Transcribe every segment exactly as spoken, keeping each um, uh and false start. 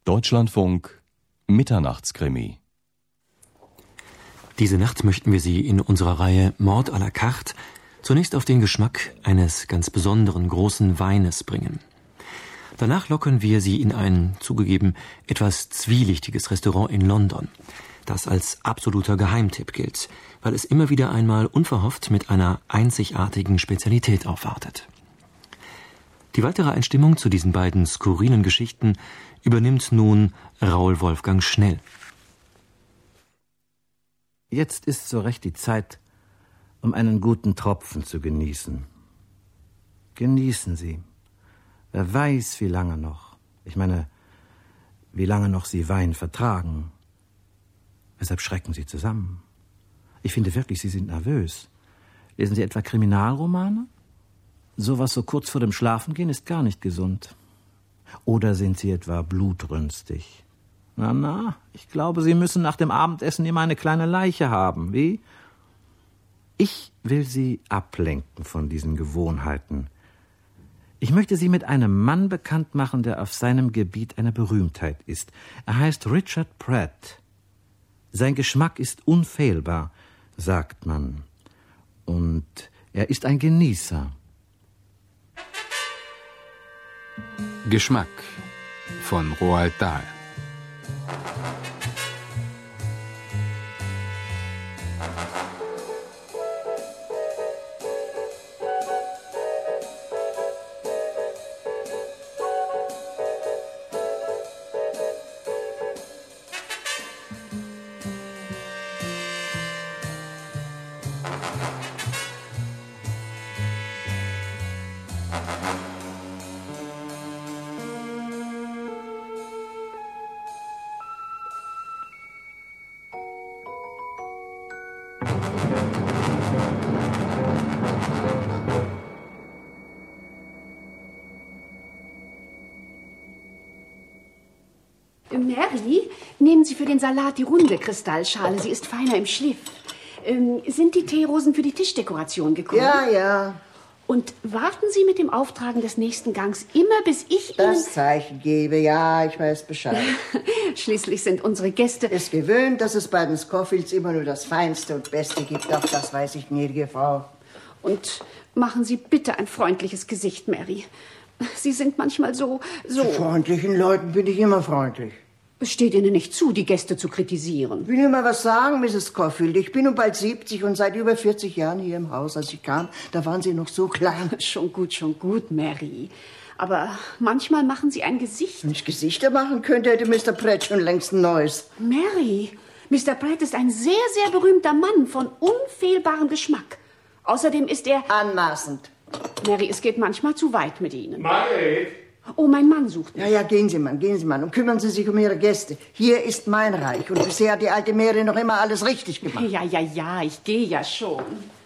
Deutschlandfunk Mitternachtskrimi. Diese Nacht möchten wir Sie in unserer Reihe Mord à la carte zunächst auf den Geschmack eines ganz besonderen großen Weines bringen. Danach locken wir Sie in ein, zugegeben, etwas zwielichtiges Restaurant in London, das als absoluter Geheimtipp gilt, weil es immer wieder einmal unverhofft mit einer einzigartigen Spezialität aufwartet. Die weitere Einstimmung zu diesen beiden skurrilen Geschichten übernimmt nun Raoul Wolfgang Schnell. Jetzt ist so recht die Zeit, um einen guten Tropfen zu genießen. Genießen Sie. Wer weiß, wie lange noch. Ich meine, wie lange noch Sie Wein vertragen. Weshalb schrecken Sie zusammen? Ich finde wirklich, Sie sind nervös. Lesen Sie etwa Kriminalromane? Sowas so kurz vor dem Schlafengehen ist gar nicht gesund. Oder sind Sie etwa blutrünstig? Na, na, ich glaube, Sie müssen nach dem Abendessen immer eine kleine Leiche haben, wie? Ich will Sie ablenken von diesen Gewohnheiten. Ich möchte Sie mit einem Mann bekannt machen, der auf seinem Gebiet eine Berühmtheit ist. Er heißt Richard Pratt. Sein Geschmack ist unfehlbar, sagt man. Und er ist ein Genießer. Geschmack von Roald Dahl. Mary, nehmen Sie für den Salat die runde Kristallschale. Sie ist feiner im Schliff. Ähm, sind die Teerosen für die Tischdekoration gekommen? Ja, ja. Und warten Sie mit dem Auftragen des nächsten Gangs immer, bis ich Ihnen... Das Zeichen gebe, ja, ich weiß Bescheid. Schließlich sind unsere Gäste... Ist gewöhnt, dass es bei den Scofields immer nur das Feinste und Beste gibt. Auch das weiß ich, gnädige Frau. Und machen Sie bitte ein freundliches Gesicht, Mary. Sie sind manchmal so... so Zu freundlichen Leuten bin ich immer freundlich. Es steht Ihnen nicht zu, die Gäste zu kritisieren. Ich will Ihnen mal was sagen, Misses Scofield. Ich bin nun bald siebzig und seit über vierzig Jahren hier im Haus. Als ich kam, da waren Sie noch so klein. Schon gut, schon gut, Mary. Aber manchmal machen Sie ein Gesicht. Wenn ich Gesichter machen könnte, hätte Mister Pratt schon längst ein neues. Mary, Mister Pratt ist ein sehr, sehr berühmter Mann von unfehlbarem Geschmack. Außerdem ist er... Anmaßend. Mary, es geht manchmal zu weit mit Ihnen. Margaret! Oh, mein Mann sucht mich. Ja, ja, gehen Sie, Mann, gehen Sie, Mann, und kümmern Sie sich um Ihre Gäste. Hier ist mein Reich und bisher hat die alte Mary noch immer alles richtig gemacht. Ja, ja, ja, ich gehe ja schon.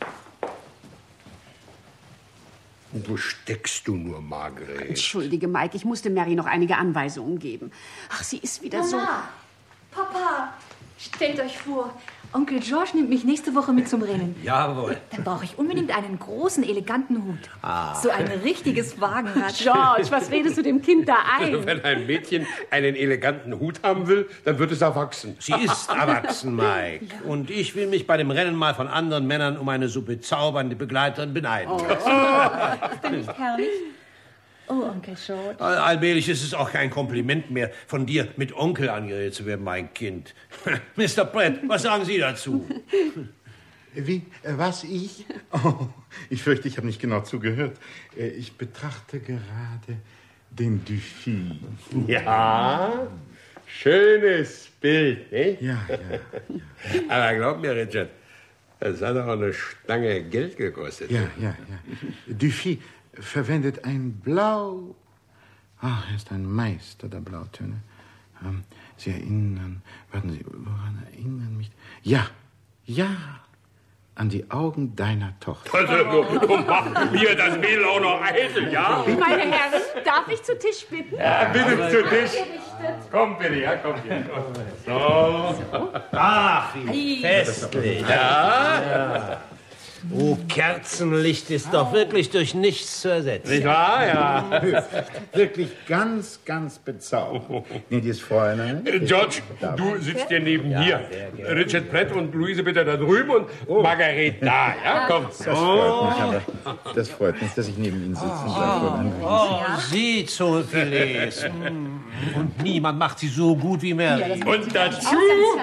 Wo steckst du nur, Margaret? Entschuldige, Mike, ich musste Mary noch einige Anweisungen geben. Ach, sie ist wieder Mama, so... Papa, stellt euch vor, Onkel George nimmt mich nächste Woche mit zum Rennen. Jawohl. Dann brauche ich unbedingt einen großen, eleganten Hut. Ah. So ein richtiges Wagenrad. George, was redest du dem Kind da ein? Wenn ein Mädchen einen eleganten Hut haben will, dann wird es erwachsen. Sie ist erwachsen, Mike. Ja. Und ich will mich bei dem Rennen mal von anderen Männern um eine so bezaubernde Begleiterin beneiden. Oh. Ist denn nicht herrlich? Oh, Onkel George. Allmählich ist es auch kein Kompliment mehr, von dir mit Onkel angeredet zu werden, mein Kind. Mister Pratt, was sagen Sie dazu? Wie? Was, ich? Oh, ich fürchte, ich habe nicht genau zugehört. Ich betrachte gerade den Dufy. Ja, schönes Bild, ne? Ja, ja, ja. Aber glaub mir, Richard, das hat auch eine Stange Geld gekostet. Ja, ja, ja. Dufy verwendet ein Blau. Ach, er ist ein Meister der Blautöne. Ähm, Sie erinnern, warten Sie, woran erinnern mich? Ja, ja, an die Augen deiner Tochter. Also, du, du machst mir das Mädel auch noch eitel, ja? Meine Herren, darf ich zu Tisch bitten? Ja, bitte zu Tisch. Komm bitte, ja, komm hier. So. Ach, wie festlich. Ja. Oh, Kerzenlicht ist doch wirklich durch nichts zu ersetzen. Nicht wahr? Ja. Wirklich ganz, ganz bezaubernd. Gnädiges Fräulein. Äh, George, du sitzt ja neben mir. Richard Pratt und Luise bitte da drüben und Margaret da. Ja, komm. Das freut mich, aber das freut mich, dass ich neben Ihnen sitzen darf, Fräulein. Oh, sie Zungenfilets. Und niemand macht sie so gut wie Mary. Und dazu,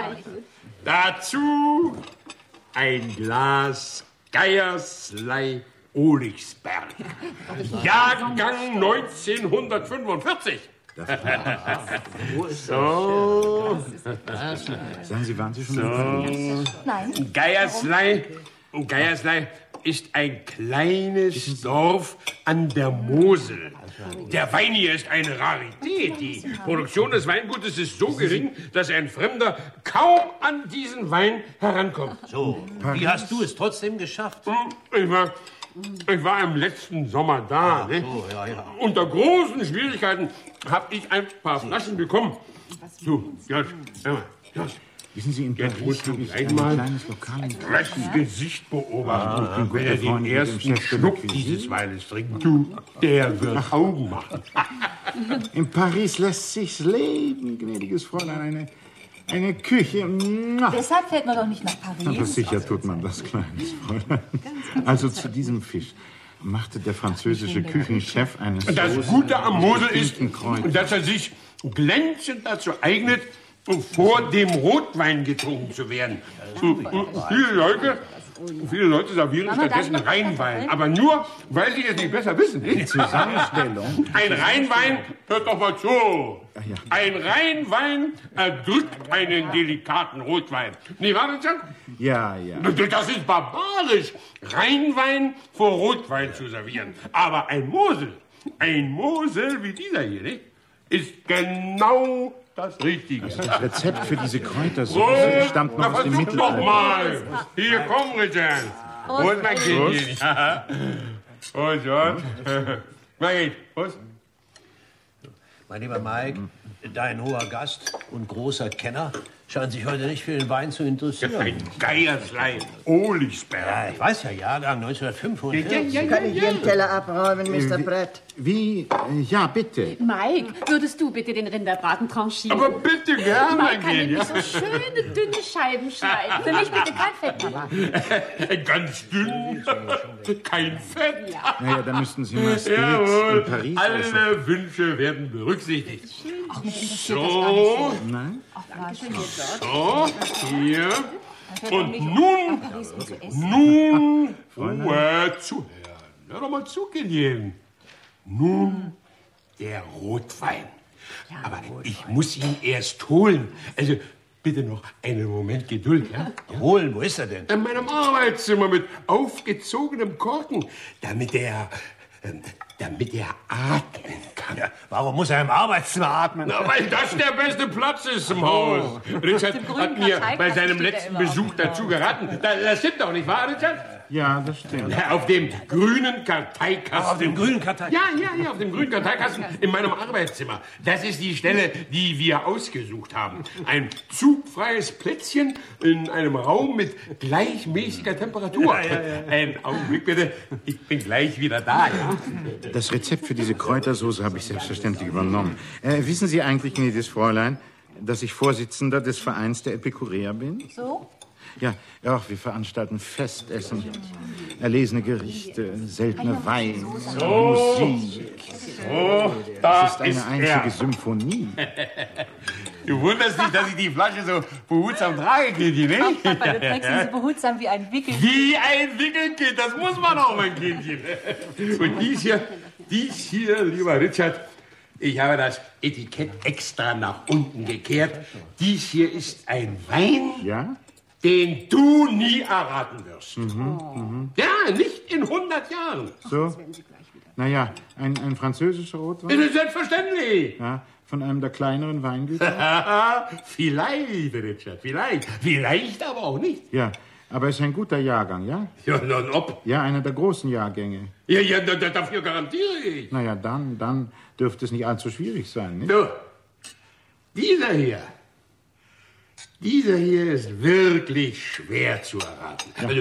dazu ein Glas Geierslei Olichsberg. Jahrgang neunzehnhundertfünfundvierzig. So. Sagen Sie, waren Sie schon so. in Nein. Geierslei, Geierslei ist ein kleines Dorf an der Mosel. Der Wein hier ist eine Rarität. Die Produktion des Weingutes ist so gering, dass ein Fremder kaum an diesen Wein herankommt. So, wie hast du es trotzdem geschafft? Ich war, ich war im letzten Sommer da. Ne? So, ja, ja. Unter großen Schwierigkeiten habe ich ein paar Flaschen bekommen. So, George, hör mal, George. Wissen Sie, in Jetzt Paris musst du habe ich gleich ein mal kleines Lokal. das Gesicht beobachten. Ah, ich bin Wenn er guter Freund den mit dem ersten Chef de Schluck Cuisine. dieses Weines trinkt, du, der wird Augen machen. In Paris lässt sich's leben, gnädiges Fräulein. Eine, eine Küche. Mua. Deshalb fährt man doch nicht nach Aber Paris. sicher tut man das, kleines Fräulein. Also zu diesem Fisch machte der französische Küchenchef eine Soße. Das Gute am Mosel mit ist, bestimmten Kräutern. dass er sich glänzend dazu eignet, vor dem Rotwein getrunken zu werden. Viele Leute, viele Leute servieren Mama, stattdessen darf ich noch Rheinwein. Kartoffeln? Aber nur, weil sie es nicht besser wissen. Die Zusammenstellung. Ein Rheinwein, hört doch mal zu. ja. Ein Rheinwein erdrückt einen delikaten Rotwein. Nicht wahr, Richard? Ja, ja. Das ist barbarisch, Rheinwein vor Rotwein zu servieren. Aber ein Mosel, ein Mosel wie dieser hier, nicht, ist genau das Richtige. Das Rezept für diese Kräutersoße Prost! stammt Na, noch aus dem versuch doch Mittelalter. mal. Hier, komm, Richard. Prost, mein Kindchen. Ja. Prost, George. Margit, Prost. Mein lieber Mike, dein hoher Gast und großer Kenner scheint sich heute nicht für den Wein zu interessieren. Ein Geierslei, Olichsberg. Ja, ich weiß ja, Jahrgang neunzehnhundertfünfundvierzig. Ja, ja, Kann ich Ihren Teller abräumen, Mister Brett? Wie? Äh, Ja, bitte. Mike, würdest du bitte den Rinderbraten tranchieren? Aber bitte gern, mein Mike kann Kind. nämlich so schöne, dünne Scheiben schneiden. Für mich bitte kein Fett, Mama. Ganz dünn, kein Fett. Naja, da müssten Sie mal Steaks Jawohl, in Paris essen. alle Wünsche werden berücksichtigt. Ach, mich interessiert das gar nicht So, so. Nein? Ach, was. so, hier. Und Und nun, Paris, um zu essen. nun, Ruhe zuhören. Hör doch mal zu, Kindchen. Nun der Rotwein. Aber ich muss ihn erst holen. Also bitte noch einen Moment Geduld, ja? Holen, wo ist er denn? In meinem Arbeitszimmer mit aufgezogenem Korken, damit er, ähm, damit er atmen kann. Ja, warum muss er im Arbeitszimmer atmen? Na, weil das der beste Platz ist im Haus. Richard Auf dem hat grünen mir Karteikasten bei seinem steht er letzten immer. Besuch dazu geraten. Das, das stimmt doch nicht wahr, Richard? Ja, das stimmt. Auf dem grünen Karteikasten. Auf dem grünen Karteikasten? Ja, ja, ja, auf dem grünen Karteikasten in meinem Arbeitszimmer. Das ist die Stelle, die wir ausgesucht haben. Ein zugfreies Plätzchen in einem Raum mit gleichmäßiger Temperatur. Ja, ja, ja. Einen Augenblick bitte, ich bin gleich wieder da, ja? Das Rezept für diese Kräutersoße habe ich selbstverständlich übernommen. Äh, wissen Sie eigentlich, gnädiges Fräulein, dass ich Vorsitzender des Vereins der Epikureer bin? So? Ja, ach, wir veranstalten Festessen, erlesene Gerichte, seltene Weine, Musik. Oh, da Es ist eine einzige er. Symphonie. Du wunderst dich, dass ich die Flasche so behutsam trage, Kindchen, nicht? Papa, du trägst sie so behutsam wie ein Wickel. Wie ein Wickelkind, das muss man auch, mein Kindchen. Und dies hier, dies hier, lieber Richard, ich habe das Etikett extra nach unten gekehrt. Dies hier ist ein Wein, Ja? den du nie erraten wirst. Ja, nicht in hundert Jahren. So? Naja, ein, ein französischer Rotwein? Das ist selbstverständlich. Ja, von einem der kleineren Weingüter? Vielleicht, Richard, vielleicht. Vielleicht aber auch nicht. Ja, aber es ist ein guter Jahrgang, ja? Ja, nun ob. Ja, einer der großen Jahrgänge. Ja, ja, da- da- dafür garantiere ich. Naja, dann, dann dürfte es nicht allzu schwierig sein, nicht? So, dieser hier, dieser hier ist wirklich schwer zu erraten. Also,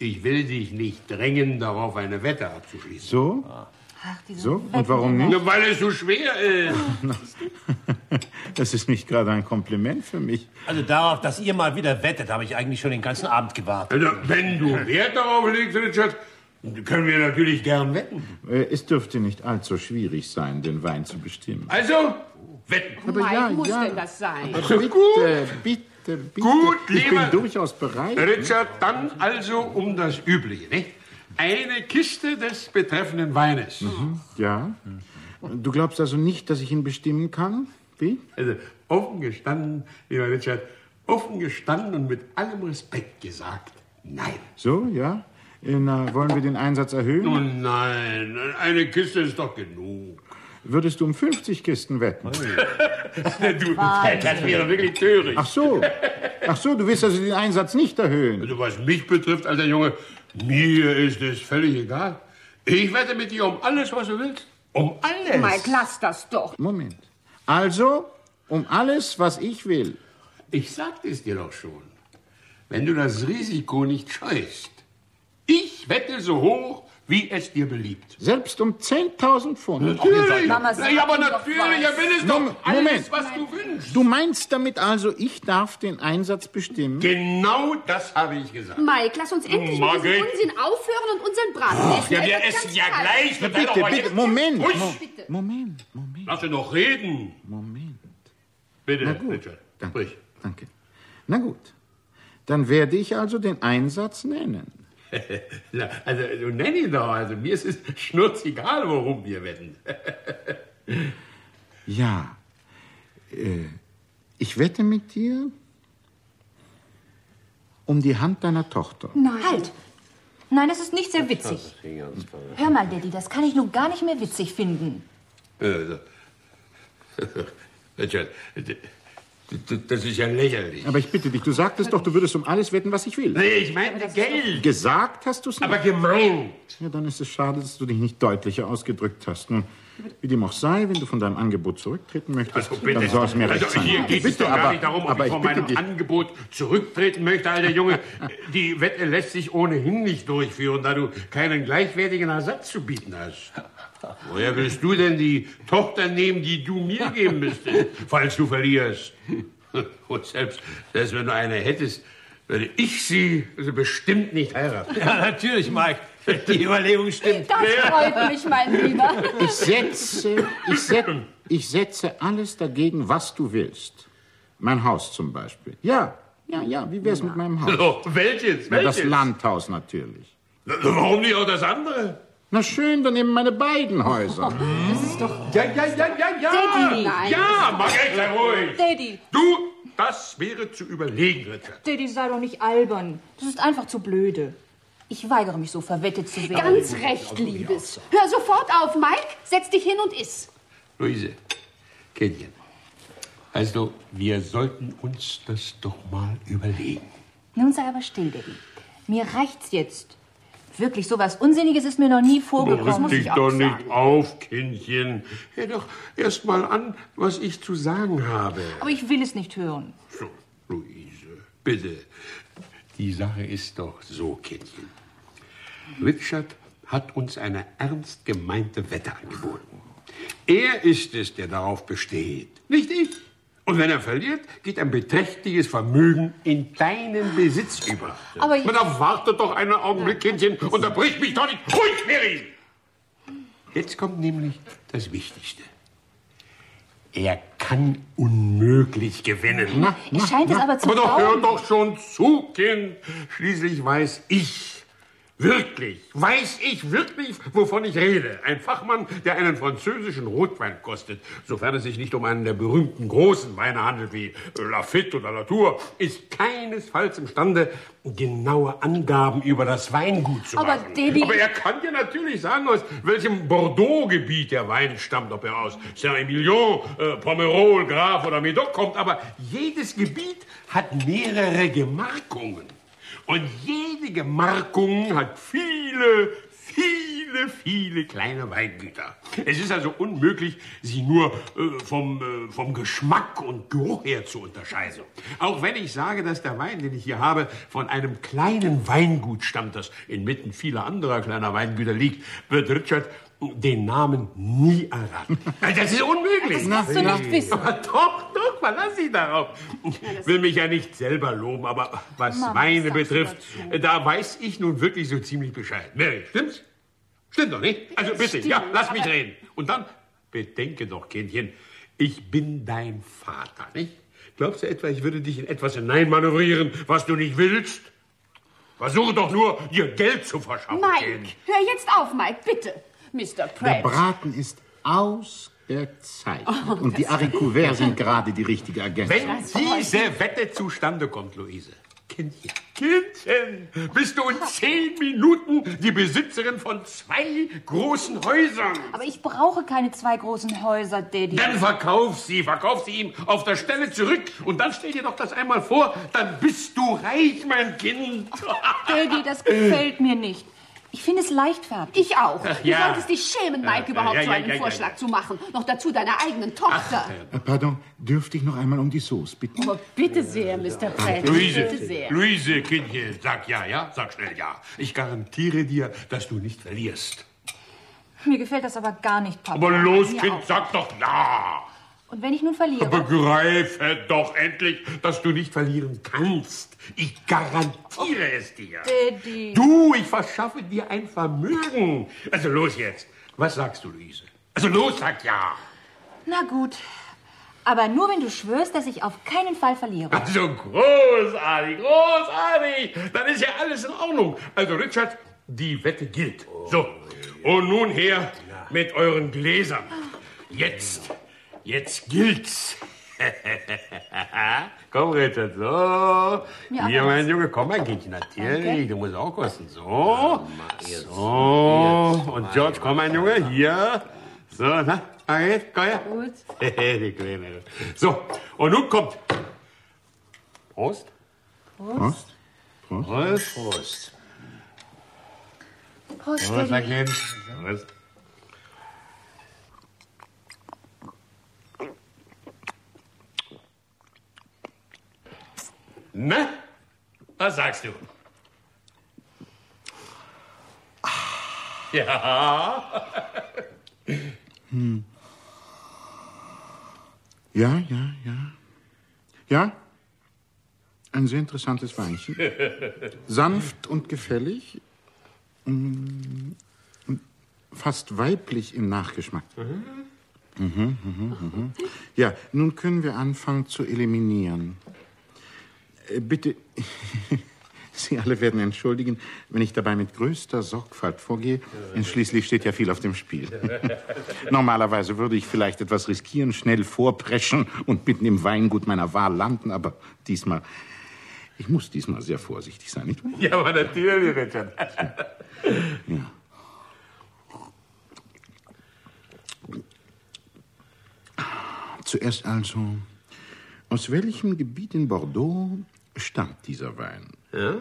Ich will dich nicht drängen, darauf eine Wette abzuschließen. So? Ach, diese So? Und warum nicht? Nur weil es so schwer ist. Das ist nicht gerade ein Kompliment für mich. Also darauf, dass ihr mal wieder wettet, habe ich eigentlich schon den ganzen Abend gewartet. Also, wenn du Wert darauf legst, Richard, können wir natürlich gern wetten. Äh, Es dürfte nicht allzu schwierig sein, den Wein zu bestimmen. Also, wetten. Aber Mike, ja, muss ja. denn das sein? Also bitte, bitte, bitte. Gut, ich lieber bin durchaus bereit. Richard, dann also um das Übliche, nicht? Eine Kiste des betreffenden Weines. Mhm. Ja. Du glaubst also nicht, dass ich ihn bestimmen kann? Wie? Also, offen gestanden, lieber Richard, offen gestanden und mit allem Respekt gesagt, nein. So, ja. Äh, Na, wollen wir den Einsatz erhöhen? Oh nein, eine Kiste ist doch genug. Würdest du um fünfzig Kisten wetten? Du, das wäre wirklich töricht. Ach so. Ach so, du willst also den Einsatz nicht erhöhen. Also, was mich betrifft, alter Junge, mir ist es völlig egal. Ich wette mit dir um alles, was du willst. Um alles. Mike, lass das doch. Moment. Also, um alles, was ich will. Ich sagte es dir doch schon. Wenn du das Risiko nicht scheust. Ich wette so hoch, wie es dir beliebt. Selbst um zehntausend Pfund. Natürlich. Mama, Na ja, aber sag doch natürlich, was. er will es Mom- doch alles, Moment. was du wünschst. Du meinst damit also, ich darf den Einsatz bestimmen? Genau das habe ich gesagt. Mike, lass uns endlich mit diesem Margret. Unsinn aufhören und unseren Braten essen. Ja, Er wir wird essen ganz ja kalt. gleich. Sei doch Bitte, mal bitte, jetzt Moment. ruhig. Mo- Bitte. Moment, Moment, Lass ihn doch reden. Moment. Bitte, Na gut, Richard. danke, Sprich. danke. Na gut, dann werde ich also den Einsatz nennen. Na, also, du nenn ihn doch. Also, mir ist es schnurzegal, worum wir wetten. Ja, äh, ich wette mit dir um die Hand deiner Tochter. Nein. Halt! Nein, das ist nicht sehr witzig. Hör mal, Daddy, das kann ich nun gar nicht mehr witzig finden. Also, Richard, das ist ja lächerlich. Aber ich bitte dich, du sagtest doch, du würdest um alles wetten, was ich will. Nee, ich meine Geld. Gesagt hast du es nicht. Aber gemeint. Ja, dann ist es schade, dass du dich nicht deutlicher ausgedrückt hast. Nun, wie dem auch sei, wenn du von deinem Angebot zurücktreten möchtest, Also bitte. dann soll es mir recht Also sein. hier geht es Bitte, doch gar aber- nicht darum, ob aber ich von bitte meinem dich- Angebot zurücktreten möchte, alter Junge. Die Wette lässt sich ohnehin nicht durchführen, da du keinen gleichwertigen Ersatz zu bieten hast. Woher willst du denn die Tochter nehmen, die du mir geben müsstest, falls du verlierst? Und selbst, selbst wenn du eine hättest, würde ich sie also bestimmt nicht heiraten. Ja, natürlich, Mike. Die Überlegung stimmt. Das freut mich, mein Lieber. Ich setze, ich, setze, ich setze alles dagegen, was du willst. Mein Haus zum Beispiel. Ja, ja, ja, wie wär's mit meinem Haus? So, welches? Na, das Welches? Landhaus natürlich. Warum nicht auch das andere? Na schön, dann eben meine beiden Häuser. Ja, ja, ja, ja, ja. Daddy. Ja, Margret, sei ruhig. Daddy, Du, das wäre zu überlegen, Richard. Daddy, sei doch nicht albern. Das ist einfach zu blöde. Ich weigere mich, so verwettet zu werden. Ganz recht, Liebes. Hör sofort auf, Mike. Setz dich hin und iss. Luise, Kindchen, also wir sollten uns das doch mal überlegen. Nun sei aber still, Daddy. Mir reicht's jetzt. Wirklich, so was Unsinniges ist mir noch nie vorgekommen. Rück muss dich ich auch doch sagen. nicht auf, Kindchen. Hör doch erst mal an, was ich zu sagen habe. Aber ich will es nicht hören. So, Luise, bitte. Die Sache ist doch so, Kindchen. Richard hat uns eine ernst gemeinte Wette angeboten. Er ist es, der darauf besteht, nicht ich. Und wenn er verliert, geht ein beträchtliches Vermögen in deinen Besitz über. Aber ich- Man darf wartet doch einen Augenblick, Kindchen. Unterbrich mich doch nicht. Ruhig, Mary! Jetzt kommt nämlich das Wichtigste. Er kann unmöglich gewinnen. Es scheint es aber zu Aber doch, hör dauern. doch schon zu, Kind. Schließlich weiß ich, wirklich, weiß ich wirklich, wovon ich rede. Ein Fachmann, der einen französischen Rotwein kostet, sofern es sich nicht um einen der berühmten großen Weine handelt, wie Lafite oder Latour, ist keinesfalls imstande, genaue Angaben über das Weingut zu Aber, machen. Daddy- Aber er kann dir natürlich sagen, aus welchem Bordeaux-Gebiet der Wein stammt, ob er aus Saint-Emilion, äh, Pomerol, Graf oder Médoc kommt. Aber jedes Gebiet hat mehrere Gemarkungen. Und jede Gemarkung hat viele, viele viele, viele kleine Weingüter. Es ist also unmöglich, sie nur äh, vom, äh, vom Geschmack und Geruch her zu unterscheiden. Auch wenn ich sage, dass der Wein, den ich hier habe, von einem kleinen Weingut stammt, das inmitten vieler anderer kleiner Weingüter liegt, wird Richard den Namen nie erraten. Das ist unmöglich. Das kannst du nicht wissen. Aber doch, doch, verlass dich darauf. Ich will mich ja nicht selber loben, aber was Mama, Weine was sagst du betrifft, dazu? da weiß ich nun wirklich so ziemlich Bescheid. Mary, stimmt's? Stimmt doch nicht? Also bitte, Stimmt, ja, lass mich aber- reden. Und dann, bedenke doch, Kindchen, ich bin dein Vater, nicht? Glaubst du etwa, ich würde dich in etwas hineinmanövrieren, was du nicht willst? Versuche doch nur, dir Geld zu verschaffen, Mike, Kind. hör jetzt auf, Mike, bitte. Mister Der Pratt. Braten ist ausgezeichnet. Und die Haricots sind gerade die richtige Ergänzung. Wenn diese Wette zustande kommt, Luise, Kindchen, Kindchen, bist du in zehn Minuten die Besitzerin von zwei großen Häusern. Aber ich brauche keine zwei großen Häuser, Daddy. Dann verkauf sie, verkauf sie ihm auf der Stelle zurück. Und dann stell dir doch das einmal vor, dann bist du reich, mein Kind. Daddy, das gefällt mir nicht. Ich finde es leichtfertig. Ich auch. Ach, Du ja. solltest dich schämen, Mike, Ja, überhaupt ja, so ja, einen ja, ja, Vorschlag ja. zu machen. Noch dazu deiner eigenen Tochter. Äh, Pardon, dürfte ich noch einmal um die Sauce bitten? Oh, bitte sehr, Mister Pratt. Luise, Bitte sehr. Luise, Kindchen, sag ja, ja, sag schnell ja. Ich garantiere dir, dass du nicht verlierst. Mir gefällt das aber gar nicht, Papa. Aber los, Mir Kind, auch. sag doch ja. Und wenn ich nun verliere? Begreife doch endlich, dass du nicht verlieren kannst. Ich garantiere es dir. Daddy. Du, ich verschaffe dir ein Vermögen. Also los jetzt. Was sagst du, Luise? Also los, sag ja. Na gut. Aber nur, wenn du schwörst, dass ich auf keinen Fall verliere. Also großartig, großartig. Dann ist ja alles in Ordnung. Also Richard, die Wette gilt. So, und nun her mit euren Gläsern. Jetzt, jetzt gilt's. Komm, Richard, so. Ja, Hier, aber mein was? Junge, komm, mein Kindchen, natürlich. Danke. Du musst auch kosten. So. So. Und George, komm, mein Junge, hier. So, na, Margret, komm her. Gut. Die Kleine. So, und nun kommt. Prost. Prost. Prost. Prost. Prost, Prost, Daddy. mein Kind. Prost. Na, was sagst du? Ja. Hm. Ja, ja, ja. Ja, ein sehr interessantes Weinchen. Sanft und gefällig. Mm, Fast weiblich im Nachgeschmack. Mhm, mhm, mhm. Ja, nun können wir anfangen zu eliminieren. Äh, Bitte, Sie alle werden entschuldigen, wenn ich dabei mit größter Sorgfalt vorgehe, denn schließlich steht ja viel auf dem Spiel. Normalerweise würde ich vielleicht etwas riskieren, schnell vorpreschen und mitten im Weingut meiner Wahl landen, aber diesmal, ich muss diesmal sehr vorsichtig sein, nicht wahr? Ja, aber natürlich, Richard. Ja. Zuerst also, aus welchem Gebiet in Bordeaux stammt dieser Wein? Ja?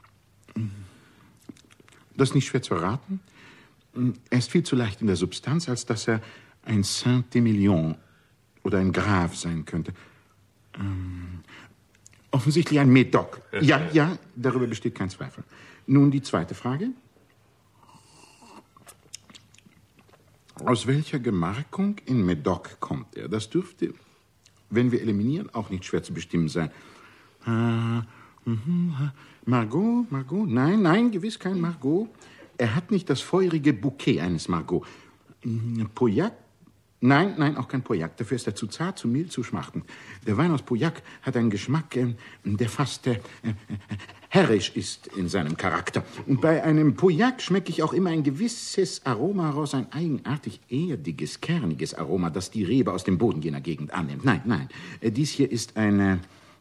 Das ist nicht schwer zu erraten. Er ist viel zu leicht in der Substanz, als dass er ein Saint-Emilion oder ein Grave sein könnte. Ähm, offensichtlich ein Médoc. Ja, ja, darüber besteht kein Zweifel. Nun die zweite Frage. Aus welcher Gemarkung in Médoc kommt er? Das dürfte, wenn wir eliminieren, auch nicht schwer zu bestimmen sein. Äh, mhm, Margot, Margot? Nein, nein, gewiss kein Margot. Er hat nicht das feurige Bouquet eines Margot. Mhm, Pauillac? Nein, nein, auch kein Pauillac. Dafür ist er zu zart, zu mild, zu schmachtend. Der Wein aus Pauillac hat einen Geschmack, äh, der fast äh, äh, herrisch ist in seinem Charakter. Und bei einem Pauillac schmecke ich auch immer ein gewisses Aroma heraus, ein eigenartig erdiges, kerniges Aroma, das die Rebe aus dem Boden jener Gegend annimmt. Nein, nein, äh, dies hier ist ein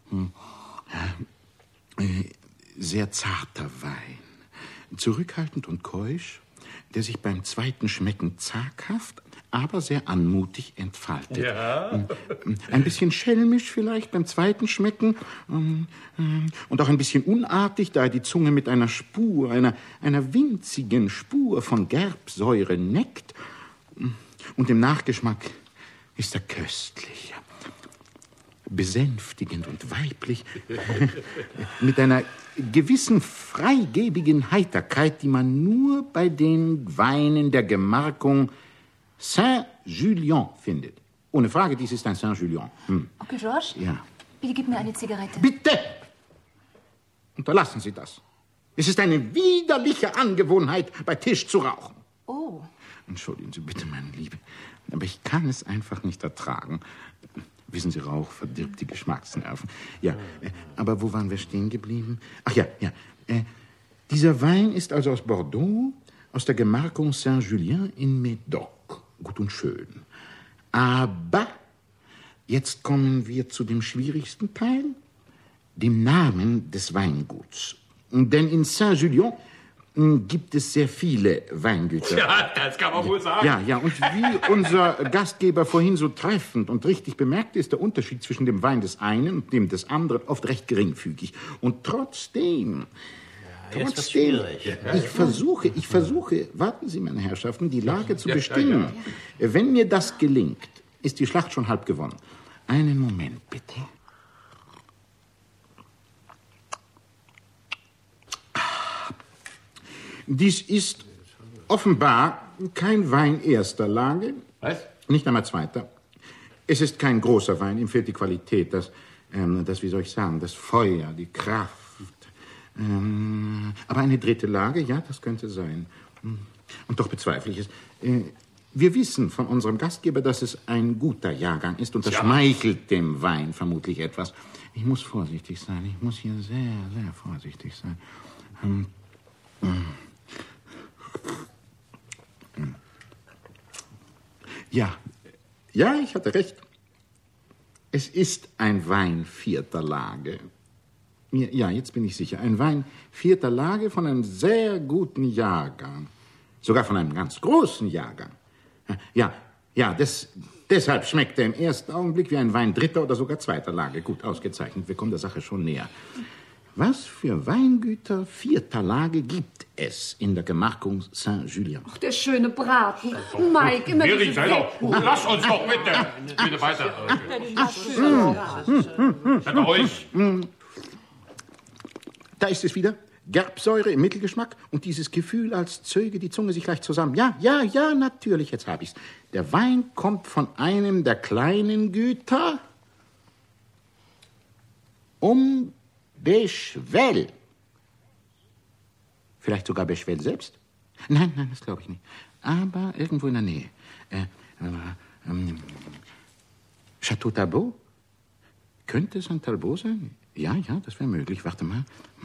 äh, äh, sehr zarter Wein. Zurückhaltend und keusch, der sich beim zweiten Schmecken zaghaft, aber sehr anmutig entfaltet. Ja. Ein bisschen schelmisch vielleicht beim zweiten Schmecken und auch ein bisschen unartig, da er die Zunge mit einer Spur, einer, einer winzigen Spur von Gerbsäure neckt. Und im Nachgeschmack ist er köstlich, besänftigend und weiblich, mit einer gewissen freigebigen Heiterkeit, die man nur bei den Weinen der Gemarkung Saint-Julien findet. Ohne Frage, dies ist ein Saint-Julien. Hm. Onkel George? Ja. Bitte gib mir eine Zigarette. Bitte! Unterlassen Sie das. Es ist eine widerliche Angewohnheit, bei Tisch zu rauchen. Oh. Entschuldigen Sie bitte, meine Liebe, aber ich kann es einfach nicht ertragen. Wissen Sie, Rauch verdirbt die Geschmacksnerven. Ja, äh, aber wo waren wir stehen geblieben? Ach ja, ja. Äh, dieser Wein ist also aus Bordeaux, aus der Gemarkung Saint-Julien in Médoc. Gut und schön. Aber jetzt kommen wir zu dem schwierigsten Teil, dem Namen des Weinguts. Denn in Saint-Julien gibt es sehr viele Weingüter. Ja, das kann man wohl sagen. Ja, ja, und wie unser Gastgeber vorhin so treffend und richtig bemerkte, ist der Unterschied zwischen dem Wein des einen und dem des anderen oft recht geringfügig. Und trotzdem, ja, trotzdem, ich versuche, ich versuche, warten Sie, meine Herrschaften, die Lage zu bestimmen. Ja, ja, ja. Wenn mir das gelingt, ist die Schlacht schon halb gewonnen. Einen Moment, bitte. Dies ist offenbar kein Wein erster Lage. Was? Nicht einmal zweiter. Es ist kein großer Wein, ihm fehlt die Qualität, das, ähm, das wie soll ich sagen, das Feuer, die Kraft. Ähm, aber eine dritte Lage, ja, das könnte sein. Und doch bezweifle ich es. Äh, wir wissen von unserem Gastgeber, dass es ein guter Jahrgang ist und das ja. schmeichelt dem Wein vermutlich etwas. Ich muss vorsichtig sein, ich muss hier sehr, sehr vorsichtig sein. Ähm, Ja, ja, ich hatte recht. Es ist ein Wein vierter Lage. Ja, jetzt bin ich sicher. Ein Wein vierter Lage von einem sehr guten Jahrgang. Sogar von einem ganz großen Jahrgang. Ja, ja, das, deshalb schmeckt er im ersten Augenblick wie ein Wein dritter oder sogar zweiter Lage. Gut, ausgezeichnet. Wir kommen der Sache schon näher. Was für Weingüter vierter Lage gibt es in der Gemarkung Saint-Julien? Ach, der schöne Braten. Mike, immer Mary, diese sei doch, lass uns doch bitte, bitte weiter. Seid euch. Da ist es wieder. Gerbsäure im Mittelgeschmack und dieses Gefühl, als zöge die Zunge sich leicht zusammen. Ja, ja, ja, natürlich, jetzt habe ich's. Der Wein kommt von einem der kleinen Güter um Bechevel. Vielleicht sogar Bechevel selbst? Nein, nein, das glaube ich nicht. Aber irgendwo in der Nähe. Äh, äh, ähm, Château Talbot? Könnte es ein Talbot sein? Ja, ja, das wäre möglich. Warte mal.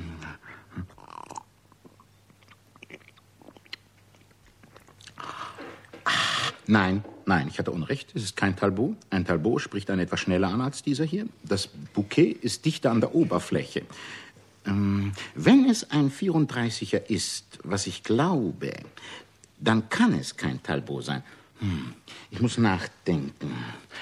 Nein, nein, ich hatte Unrecht. Es ist kein Talbot. Ein Talbot spricht einen etwas schneller an als dieser hier. Das Bouquet ist dichter an der Oberfläche. Ähm, wenn es ein vierunddreißiger ist, was ich glaube, dann kann es kein Talbot sein. Hm, ich muss nachdenken.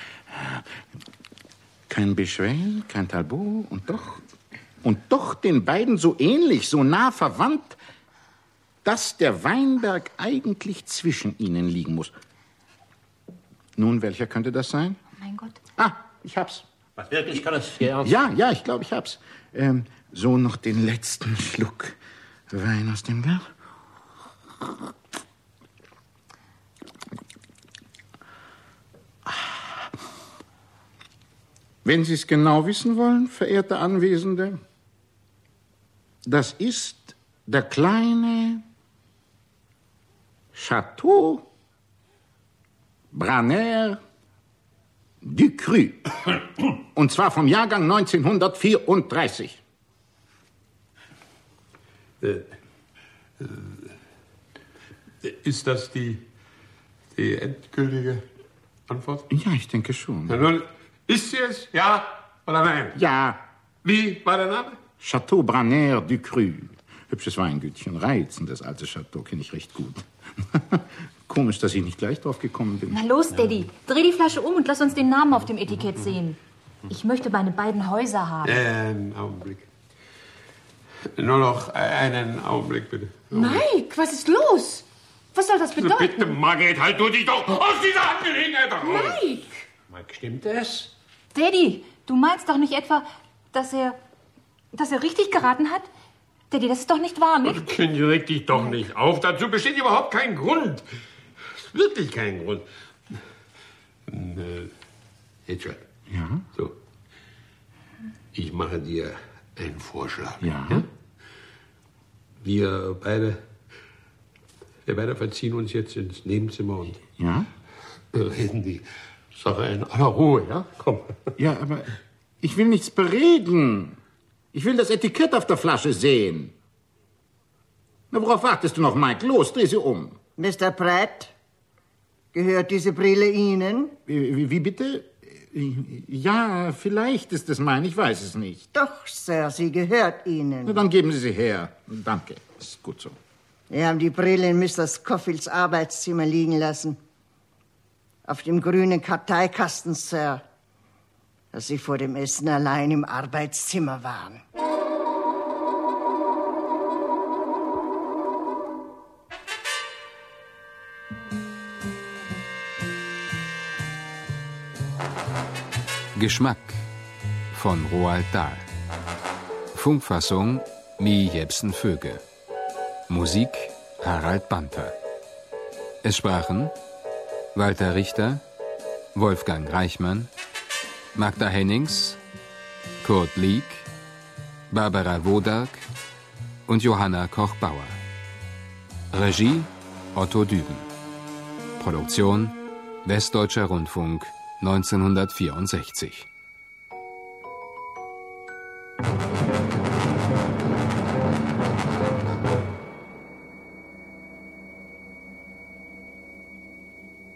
Kein Bechevel, kein Talbot und doch... Und doch den beiden so ähnlich, so nah verwandt, dass der Weinberg eigentlich zwischen ihnen liegen muss. Nun, welcher könnte das sein? Oh mein Gott. Ah, ich hab's. Was wirklich, kann das hier ernst? Ja, ja, ich glaube, ich hab's. Ähm, so noch den letzten Schluck Wein aus dem Glas. Wenn Sie es genau wissen wollen, verehrte Anwesende, das ist der kleine Château Braner du Cru. Und zwar vom Jahrgang neunzehnhundertvierunddreißig. Äh, äh, ist das die, die endgültige Antwort? Ja, ich denke schon. Na nun, ist sie es? Ja oder nein? Ja. Wie war der Name? Château Braner du Cru. Hübsches Weingütchen, reizendes altes Château, kenne ich recht gut. Komisch, dass ich nicht gleich drauf gekommen bin. Na los, Daddy. Dreh die Flasche um und lass uns den Namen auf dem Etikett sehen. Ich möchte meine beiden Häuser haben. Ähm, Augenblick. Nur noch einen Augenblick, bitte. Mike, was ist los? Was soll das bedeuten? Bitte, Margret, halt du dich doch aus dieser Angelegenheit raus! Mike! Mike, stimmt das? Daddy, du meinst doch nicht etwa, dass er... dass er richtig geraten hat? Daddy, das ist doch nicht wahr, nicht? Kind, reg dich doch nicht auf. Dazu besteht überhaupt kein Grund. Wirklich kein Grund. Äh, jetzt schon. Ja? So. Ich mache dir einen Vorschlag. Ja? ja? Wir beide... Wir beide verziehen uns jetzt ins Nebenzimmer und... Ja? Reden die Sache in aller Ruhe, ja? Komm. Ja, aber ich will nichts bereden. Ich will das Etikett auf der Flasche sehen. Na, worauf wartest du noch, Mike? Los, dreh sie um. Mister Pratt, gehört diese Brille Ihnen? Wie, wie, wie bitte? Ja, vielleicht ist es mein, ich weiß es nicht. Doch, Sir, sie gehört Ihnen. Na, dann geben Sie sie her. Danke, ist gut so. Wir haben die Brille in Mister Scofields Arbeitszimmer liegen lassen. Auf dem grünen Karteikasten, Sir. Dass Sie vor dem Essen allein im Arbeitszimmer waren. Geschmack von Roald Dahl. Funkfassung Mi Jepsen Vöge. Musik Harald Banter. Es sprachen Walter Richter, Wolfgang Reichmann, Magda Hennings, Kurt Lieck, Barbara Wodark und Johanna Koch-Bauer. Regie Otto Düben. Produktion Westdeutscher Rundfunk neunzehnhundertvierundsechzig.